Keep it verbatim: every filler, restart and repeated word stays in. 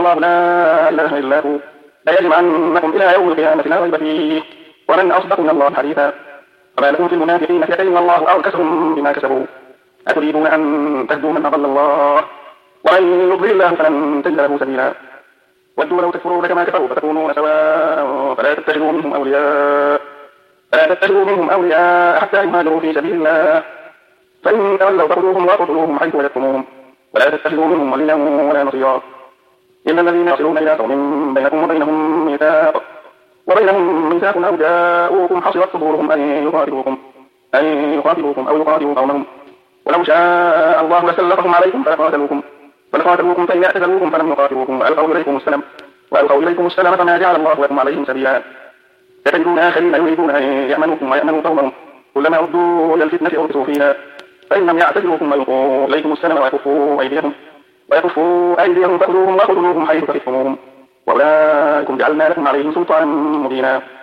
الله لا إله إلا هو لا يجمعنكم إلى يوم القيامة لا ريب فيه ومن أصدق من الله حديثا وما لكم في المنافقين فئتين والله أركسهم بما كسبوا أتريدون أن تهدوا من أضل الله ومن يضلل الله فلن تجد له سبيلا ودوا لو تكفرون كما كفروا فتكونون سواء فلا تتخذوا منهم أولياء فلا تتخذوا منهم أولياء حتى يهاجروا في سبيل الله فإن تولوا فخذوهم وقتلوهم حيث وجدتموهم ولا تتخذوا منهم وليا ولا نصيرا إلا الذين يصلون إلى قوم بينكم وبينهم ميثاق وبينهم ميثاق أو جاءوكم حصرت صدورهم أن يقاتلوكم أن يقاتلوكم أو يقاتلوا قومهم ولو شاء الله لسلطهم عليكم فلقاتلوكم فلقاتلوكم فإن اعتزلوكم فلم يقاتلوكم وألقوا إليكم السلام وألقوا إليكم السلام فما جعل الله لكم عليهم سبيلا يتجدون آخرين يريدون أن يأمنوكم ويأمنوا قومهم كلما ردوا إلى الفتنة أركسوا فيها فإن لم يعتزلوكم ويلقوا إليكم السلام ويكفوا أيديهم ويكفوا أيديهم فخذوهم وخذوهم حيث تخفتموهم وأولئكم جعلنا لكم عليهم سلطانا مبينا